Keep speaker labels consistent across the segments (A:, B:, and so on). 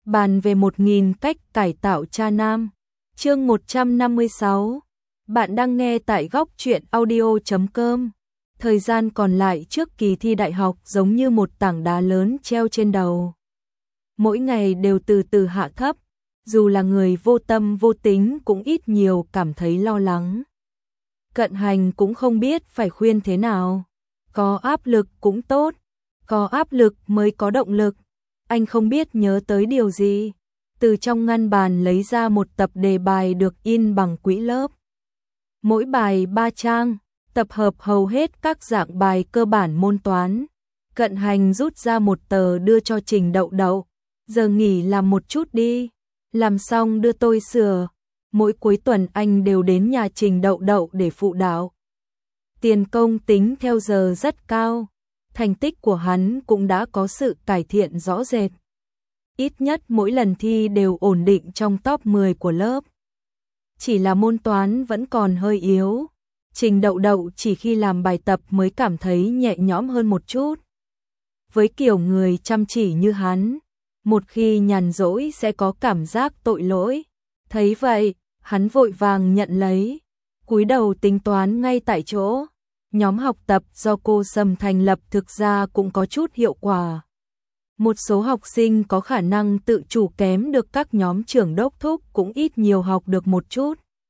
A: bàn về 1000 cách cải tạo cha nam. Chương 156. Bạn đang nghe tại góc truyện audio.com. Thời gian còn lại trước kỳ thi đại học giống như một tảng đá lớn treo trên đầu. Mỗi ngày đều từ từ hạ thấp, dù là người vô tâm vô tính cũng ít nhiều cảm thấy lo lắng. Cận Hành cũng không biết phải khuyên thế nào. Có áp lực cũng tốt, có áp lực mới có động lực. Anh không biết nhớ tới điều gì, từ trong ngăn bàn lấy ra một tập đề bài được in bằng quỹ lớp. Mỗi bài 3 trang, tập hợp hầu hết các dạng bài cơ bản môn toán. Cận Hành rút ra một tờ đưa cho Trình Đậu Đậu. Giờ nghỉ làm một chút đi, làm xong đưa tôi sửa. Mỗi cuối tuần anh đều đến nhà Trình Đậu Đậu để phụ đạo. Tiền công tính theo giờ rất cao, thành tích của hắn cũng đã có sự cải thiện rõ rệt. Ít nhất mỗi lần thi đều ổn định trong top 10 của lớp. Chỉ là môn toán vẫn còn hơi yếu. Trình Đậu Đậu chỉ khi làm bài tập mới cảm thấy nhẹ nhõm hơn một chút. Với kiểu người chăm chỉ như hắn, một khi nhàn rỗi sẽ có cảm giác tội lỗi. Thấy vậy, hắn vội vàng nhận lấy, cúi đầu tính toán ngay tại chỗ. Nhóm học tập do cô Sầm thành lập thực ra cũng có chút hiệu quả. Một số học sinh có khả năng tự chủ kém được các nhóm trưởng đốc thúc cũng ít nhiều học được một chút.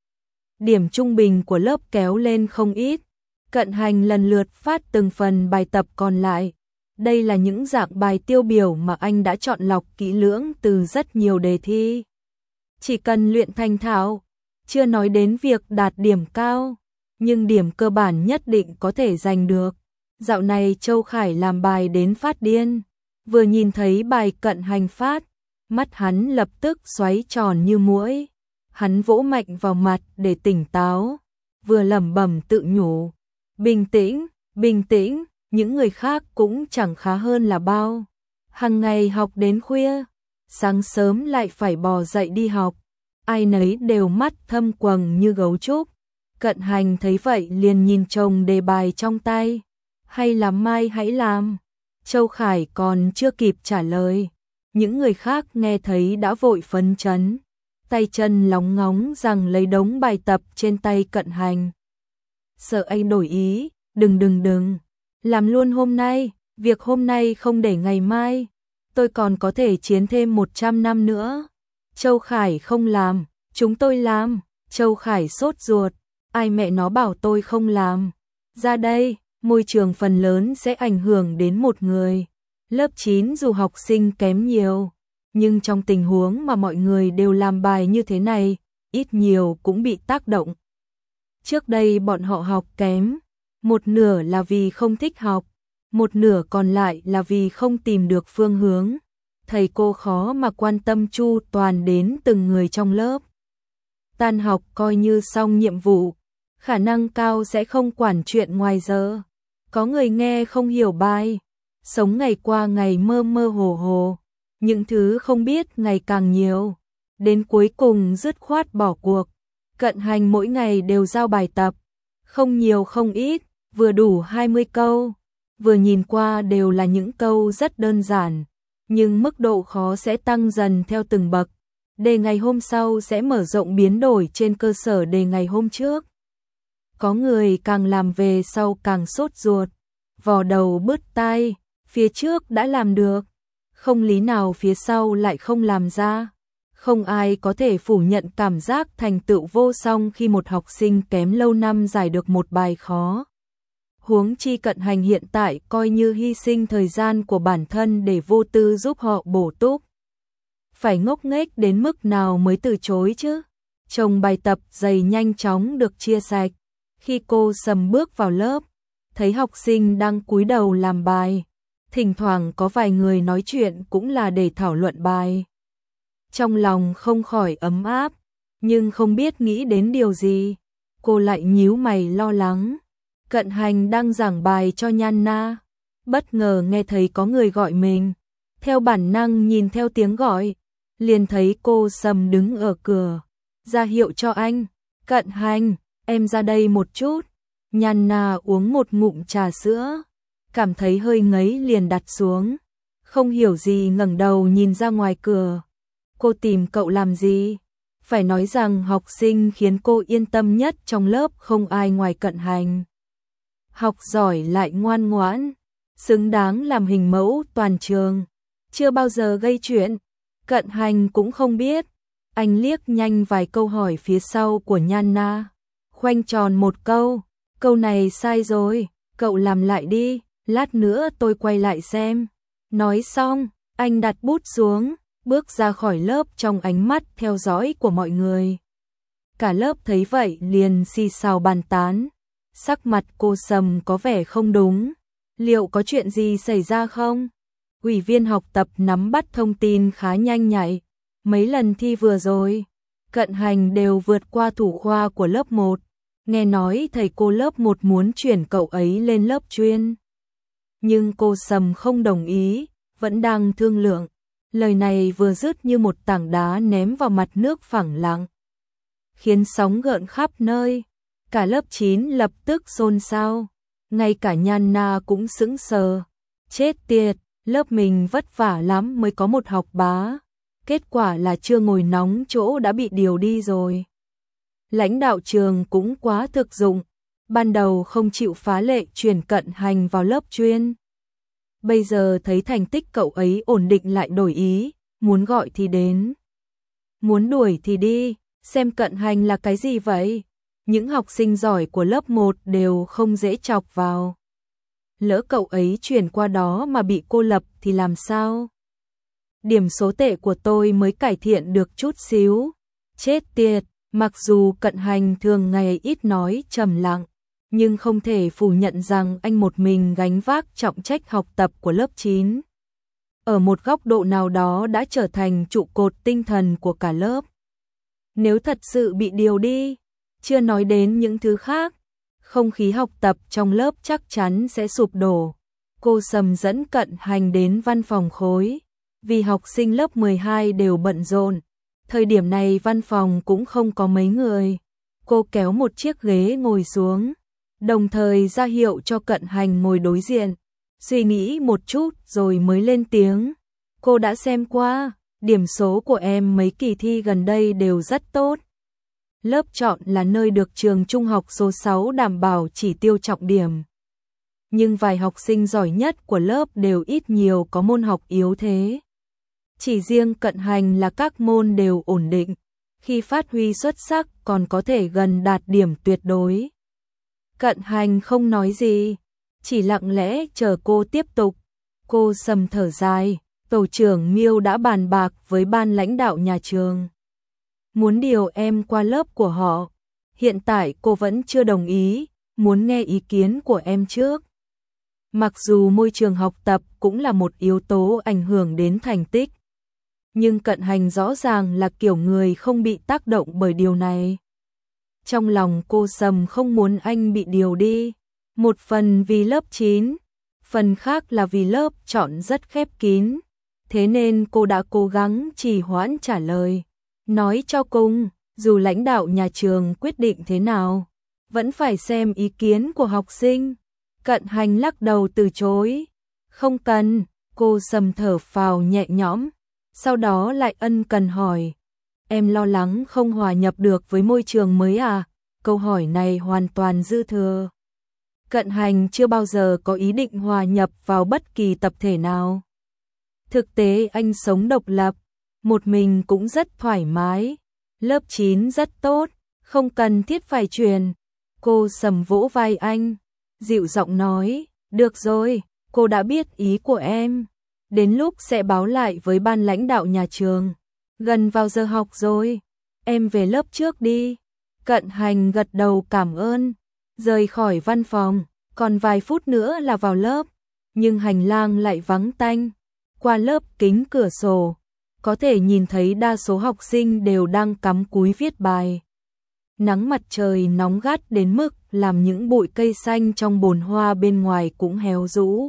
A: Điểm trung bình của lớp kéo lên không ít. Cận Hành lần lượt phát từng phần bài tập còn lại. Đây là những dạng bài tiêu biểu mà anh đã chọn lọc kỹ lưỡng từ rất nhiều đề thi. Chỉ cần luyện thành thạo, chưa nói đến việc đạt điểm cao, nhưng điểm cơ bản nhất định có thể giành được. Dạo này Châu Khải làm bài đến phát điên, vừa nhìn thấy bài Cận Hành phát, mắt hắn lập tức xoáy tròn như muỗi. Hắn vỗ mạnh vào mặt để tỉnh táo, vừa lẩm bẩm tự nhủ, bình tĩnh, bình tĩnh, những người khác cũng chẳng khá hơn là bao. Hàng ngày học đến khuya, sáng sớm lại phải bò dậy đi học, ai nấy đều mắt thâm quầng như gấu trúc. Cận Hành thấy vậy liền nhìn chồng đề bài trong tay, hay làm mai hãy làm. Châu Khải còn chưa kịp trả lời, những người khác nghe thấy đã vội phấn chấn, tay chân lóng ngóng rằng lấy đống bài tập trên tay Cận Hành. Sợ anh đổi ý, đừng, làm luôn hôm nay, việc hôm nay không để ngày mai, tôi còn có thể chiến thêm 100 năm nữa. Châu Khải không làm, chúng tôi làm. Châu Khải sốt ruột, ai mẹ nó bảo tôi không làm. Ra đây, môi trường phần lớn sẽ ảnh hưởng đến một người. Lớp 9 dù học sinh kém nhiều, nhưng trong tình huống mà mọi người đều làm bài như thế này, ít nhiều cũng bị tác động. Trước đây bọn họ học kém, một nửa là vì không thích học, một nửa còn lại là vì không tìm được phương hướng. Thầy cô khó mà quan tâm chu toàn đến từng người trong lớp. Tan học coi như xong nhiệm vụ, khả năng cao sẽ không quản chuyện ngoài giờ. Có người nghe không hiểu bài, sống ngày qua ngày mơ mơ hồ hồ, những thứ không biết ngày càng nhiều, đến cuối cùng dứt khoát bỏ cuộc. Cận Hành mỗi ngày đều giao bài tập, không nhiều không ít, vừa đủ 20 câu, vừa nhìn qua đều là những câu rất đơn giản, nhưng mức độ khó sẽ tăng dần theo từng bậc. Đề ngày hôm sau sẽ mở rộng biến đổi trên cơ sở đề ngày hôm trước. Có người càng làm về sau càng sốt ruột, vò đầu bứt tai, phía trước đã làm được, không lý nào phía sau lại không làm ra. Không ai có thể phủ nhận cảm giác thành tựu vô song khi một học sinh kém lâu năm giải được một bài khó. Huống chi Cận Hành hiện tại coi như hy sinh thời gian của bản thân để vô tư giúp họ bổ túc. Phải ngốc nghếch đến mức nào mới từ chối chứ? Chồng bài tập dày nhanh chóng được chia sạch. Khi cô Sầm bước vào lớp, thấy học sinh đang cúi đầu làm bài, thỉnh thoảng có vài người nói chuyện cũng là để thảo luận bài. Trong lòng không khỏi ấm áp, nhưng không biết nghĩ đến điều gì, cô lại nhíu mày lo lắng. Cận Hành đang giảng bài cho Nhan Na, bất ngờ nghe thấy có người gọi mình, theo bản năng nhìn theo tiếng gọi, liền thấy cô Sầm đứng ở cửa, ra hiệu cho anh. Cận Hành, em ra đây một chút. Nhan Na uống một ngụm trà sữa, cảm thấy hơi ngấy liền đặt xuống, không hiểu gì ngẩng đầu nhìn ra ngoài cửa, cô tìm cậu làm gì? Phải nói rằng học sinh khiến cô yên tâm nhất trong lớp không ai ngoài Cận Hành. Học giỏi lại ngoan ngoãn, xứng đáng làm hình mẫu toàn trường, chưa bao giờ gây chuyện. Cận Hành cũng không biết. Anh liếc nhanh vài câu hỏi phía sau của Nhan Na, khoanh tròn một câu này sai rồi, cậu làm lại đi, lát nữa tôi quay lại xem. Nói xong, anh đặt bút xuống, bước ra khỏi lớp trong ánh mắt theo dõi của mọi người. Cả lớp thấy vậy liền xì xào bàn tán. Sắc mặt cô Sầm có vẻ không đúng. Liệu có chuyện gì xảy ra không? Ủy viên học tập nắm bắt thông tin khá nhanh nhạy. Mấy lần thi vừa rồi, Cận Hành đều vượt qua thủ khoa của lớp 1. Nghe nói thầy cô lớp 1 muốn chuyển cậu ấy lên lớp chuyên. Nhưng cô Sầm không đồng ý, vẫn đang thương lượng. Lời này vừa dứt như một tảng đá ném vào mặt nước phẳng lặng, khiến sóng gợn khắp nơi. Cả lớp 9 lập tức xôn xao, ngay cả Nhan Na cũng sững sờ. Chết tiệt, lớp mình vất vả lắm mới có một học bá, kết quả là chưa ngồi nóng chỗ đã bị điều đi rồi. Lãnh đạo trường cũng quá thực dụng, ban đầu không chịu phá lệ chuyển Cận Hành vào lớp chuyên. Bây giờ thấy thành tích cậu ấy ổn định lại đổi ý, muốn gọi thì đến, muốn đuổi thì đi, xem Cận Hành là cái gì vậy? Những học sinh giỏi của lớp 1 đều không dễ chọc vào. Lỡ cậu ấy chuyển qua đó mà bị cô lập thì làm sao? Điểm số tệ của tôi mới cải thiện được chút xíu. Chết tiệt, mặc dù Cận Hành thường ngày ít nói trầm lặng, nhưng không thể phủ nhận rằng anh một mình gánh vác trọng trách học tập của lớp 9. Ở một góc độ nào đó đã trở thành trụ cột tinh thần của cả lớp. Nếu thật sự bị điều đi, chưa nói đến những thứ khác, không khí học tập trong lớp chắc chắn sẽ sụp đổ. Cô Sầm dẫn Cận Hành đến văn phòng khối, vì học sinh lớp 12 đều bận rộn. Thời điểm này văn phòng cũng không có mấy người. Cô kéo một chiếc ghế ngồi xuống, đồng thời ra hiệu cho Cận Hành ngồi đối diện. Suy nghĩ một chút rồi mới lên tiếng. Cô đã xem qua, điểm số của em mấy kỳ thi gần đây đều rất tốt. Lớp chọn là nơi được trường trung học số 6 đảm bảo chỉ tiêu trọng điểm. Nhưng vài học sinh giỏi nhất của lớp đều ít nhiều có môn học yếu thế. Chỉ riêng Cận Hành là các môn đều ổn định, khi phát huy xuất sắc còn có thể gần đạt điểm tuyệt đối. Cận Hành không nói gì, chỉ lặng lẽ chờ cô tiếp tục. Cô Sầm thở dài, tổ trưởng Miêu đã bàn bạc với ban lãnh đạo nhà trường, muốn điều em qua lớp của họ. Hiện tại cô vẫn chưa đồng ý, muốn nghe ý kiến của em trước. Mặc dù môi trường học tập cũng là một yếu tố ảnh hưởng đến thành tích, nhưng Cận Hành rõ ràng là kiểu người không bị tác động bởi điều này. Trong lòng cô Sầm không muốn anh bị điều đi, một phần vì lớp 9, phần khác là vì lớp chọn rất khép kín, thế nên cô đã cố gắng trì hoãn trả lời. Nói cho cùng, dù lãnh đạo nhà trường quyết định thế nào, vẫn phải xem ý kiến của học sinh. Cận Hành lắc đầu từ chối. Không cần, cô Sầm thở phào nhẹ nhõm, sau đó lại ân cần hỏi. Em lo lắng không hòa nhập được với môi trường mới à? Câu hỏi này hoàn toàn dư thừa. Cận Hành chưa bao giờ có ý định hòa nhập vào bất kỳ tập thể nào. Thực tế anh sống độc lập, một mình cũng rất thoải mái. Lớp 9 rất tốt, không cần thiết phải truyền. Cô Sầm vỗ vai anh, dịu giọng nói, được rồi, cô đã biết ý của em. Đến lúc sẽ báo lại với ban lãnh đạo nhà trường. Gần vào giờ học rồi, em về lớp trước đi. Cận Hành gật đầu cảm ơn, rời khỏi văn phòng, còn vài phút nữa là vào lớp. Nhưng hành lang lại vắng tanh. Qua lớp kính cửa sổ, có thể nhìn thấy đa số học sinh đều đang cắm cúi viết bài. Nắng mặt trời nóng gắt đến mức làm những bụi cây xanh trong bồn hoa bên ngoài cũng héo rũ.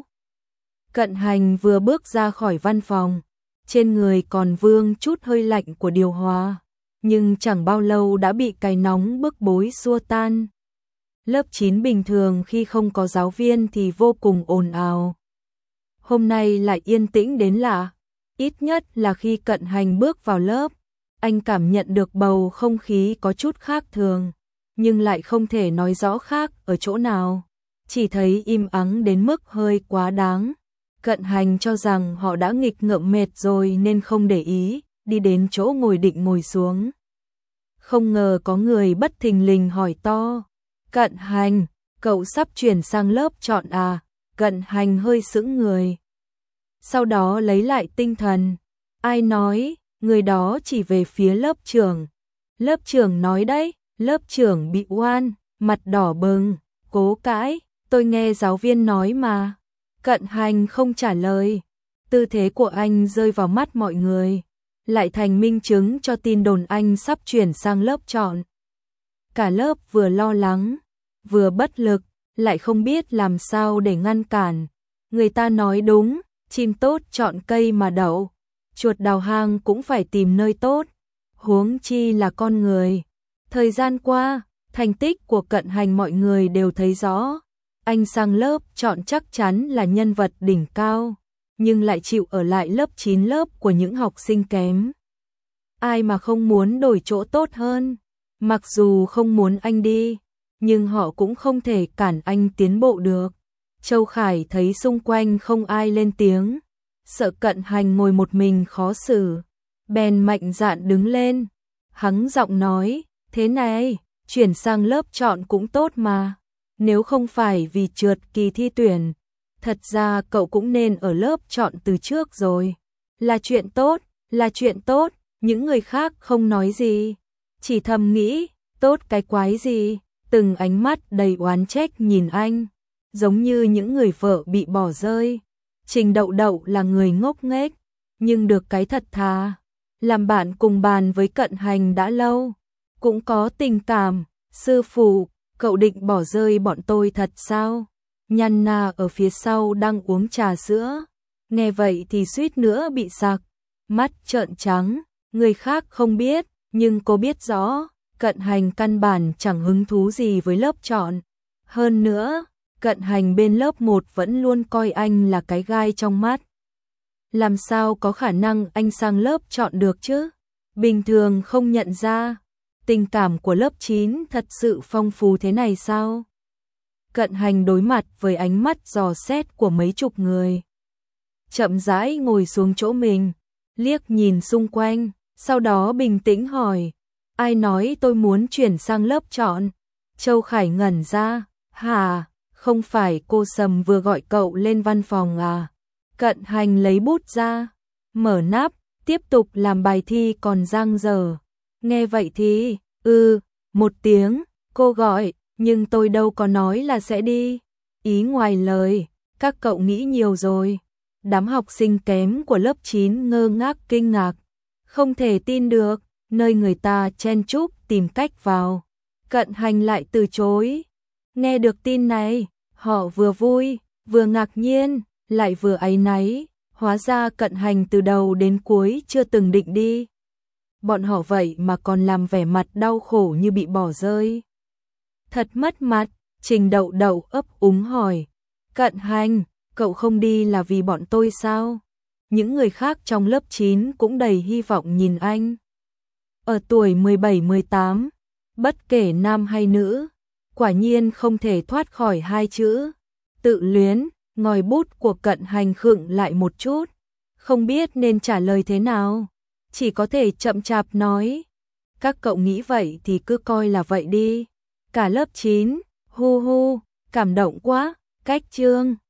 A: Cận Hành vừa bước ra khỏi văn phòng, trên người còn vương chút hơi lạnh của điều hòa, nhưng chẳng bao lâu đã bị cái nóng bức bối xua tan. Lớp 9 bình thường khi không có giáo viên thì vô cùng ồn ào. Hôm nay lại yên tĩnh đến lạ. Ít nhất là khi Cận Hành bước vào lớp, anh cảm nhận được bầu không khí có chút khác thường, nhưng lại không thể nói rõ khác ở chỗ nào. Chỉ thấy im ắng đến mức hơi quá đáng. Cận Hành cho rằng họ đã nghịch ngợm mệt rồi nên không để ý, đi đến chỗ ngồi định ngồi xuống. Không ngờ có người bất thình lình hỏi to: Cận Hành, cậu sắp chuyển sang lớp chọn à? Cận Hành hơi sững người. Sau đó lấy lại tinh thần. Ai nói? Người đó chỉ về phía lớp trưởng. Lớp trưởng nói đấy. Lớp trưởng bị oan, mặt đỏ bừng, cố cãi. Tôi nghe giáo viên nói mà. Cận Hành không trả lời. Tư thế của anh rơi vào mắt mọi người, lại thành minh chứng cho tin đồn anh sắp chuyển sang lớp chọn. Cả lớp vừa lo lắng, vừa bất lực, lại không biết làm sao để ngăn cản. Người ta nói đúng, chim tốt chọn cây mà đậu, chuột đào hang cũng phải tìm nơi tốt, huống chi là con người. Thời gian qua, thành tích của Cận Hành mọi người đều thấy rõ. Anh sang lớp chọn chắc chắn là nhân vật đỉnh cao, nhưng lại chịu ở lại lớp 9 lớp của những học sinh kém. Ai mà không muốn đổi chỗ tốt hơn. Mặc dù không muốn anh đi, nhưng họ cũng không thể cản anh tiến bộ được. Châu Khải thấy xung quanh không ai lên tiếng, sợ Cận Hành ngồi một mình khó xử, bèn mạnh dạn đứng lên, hắng giọng nói: thế này, chuyển sang lớp chọn cũng tốt mà. Nếu không phải vì trượt kỳ thi tuyển, thật ra cậu cũng nên ở lớp chọn từ trước rồi. Là chuyện tốt, là chuyện tốt. Những người khác không nói gì, chỉ thầm nghĩ, tốt cái quái gì. Từng ánh mắt đầy oán trách nhìn anh, giống như những người vợ bị bỏ rơi. Trình Đậu Đậu là người ngốc nghếch, nhưng được cái thật thà. Làm bạn cùng bàn với Cận Hành đã lâu, cũng có tình cảm. Sư phụ, cậu định bỏ rơi bọn tôi thật sao? Nhan Na ở phía sau đang uống trà sữa, nghe vậy thì suýt nữa bị sặc, mắt trợn trắng. Người khác không biết, nhưng cô biết rõ, Cận Hành căn bản chẳng hứng thú gì với lớp chọn. Hơn nữa, Cận Hành bên lớp 1 vẫn luôn coi anh là cái gai trong mắt. Làm sao có khả năng anh sang lớp chọn được chứ? Bình thường không nhận ra, tình cảm của lớp 9 thật sự phong phú thế này sao? Cận Hành đối mặt với ánh mắt dò xét của mấy chục người, chậm rãi ngồi xuống chỗ mình, liếc nhìn xung quanh, sau đó bình tĩnh hỏi: ai nói tôi muốn chuyển sang lớp chọn? Châu Khải ngẩn ra: hả, không phải cô Sầm vừa gọi cậu lên văn phòng à? Cận Hành lấy bút ra, mở nắp, tiếp tục làm bài thi còn dang dở. Nghe vậy thì, một tiếng, cô gọi, nhưng tôi đâu có nói là sẽ đi. Ý ngoài lời, các cậu nghĩ nhiều rồi. Đám học sinh kém của lớp 9 ngơ ngác kinh ngạc, không thể tin được, nơi người ta chen chúc tìm cách vào. Cận Hành lại từ chối. Nghe được tin này, họ vừa vui, vừa ngạc nhiên, lại vừa áy náy. Hóa ra Cận Hành từ đầu đến cuối chưa từng định đi. Bọn họ vậy mà còn làm vẻ mặt đau khổ như bị bỏ rơi. Thật mất mặt. Trình Đậu Đậu ấp úng hỏi: Cận Hành, cậu không đi là vì bọn tôi sao? Những người khác trong lớp 9 cũng đầy hy vọng nhìn anh. Ở tuổi 17-18, bất kể nam hay nữ, quả nhiên không thể thoát khỏi hai chữ tự luyến. Ngòi bút của Cận Hành khựng lại một chút, không biết nên trả lời thế nào, chỉ có thể chậm chạp nói: các cậu nghĩ vậy thì cứ coi là vậy đi. Cả lớp 9, hu hu, cảm động quá. Cách chương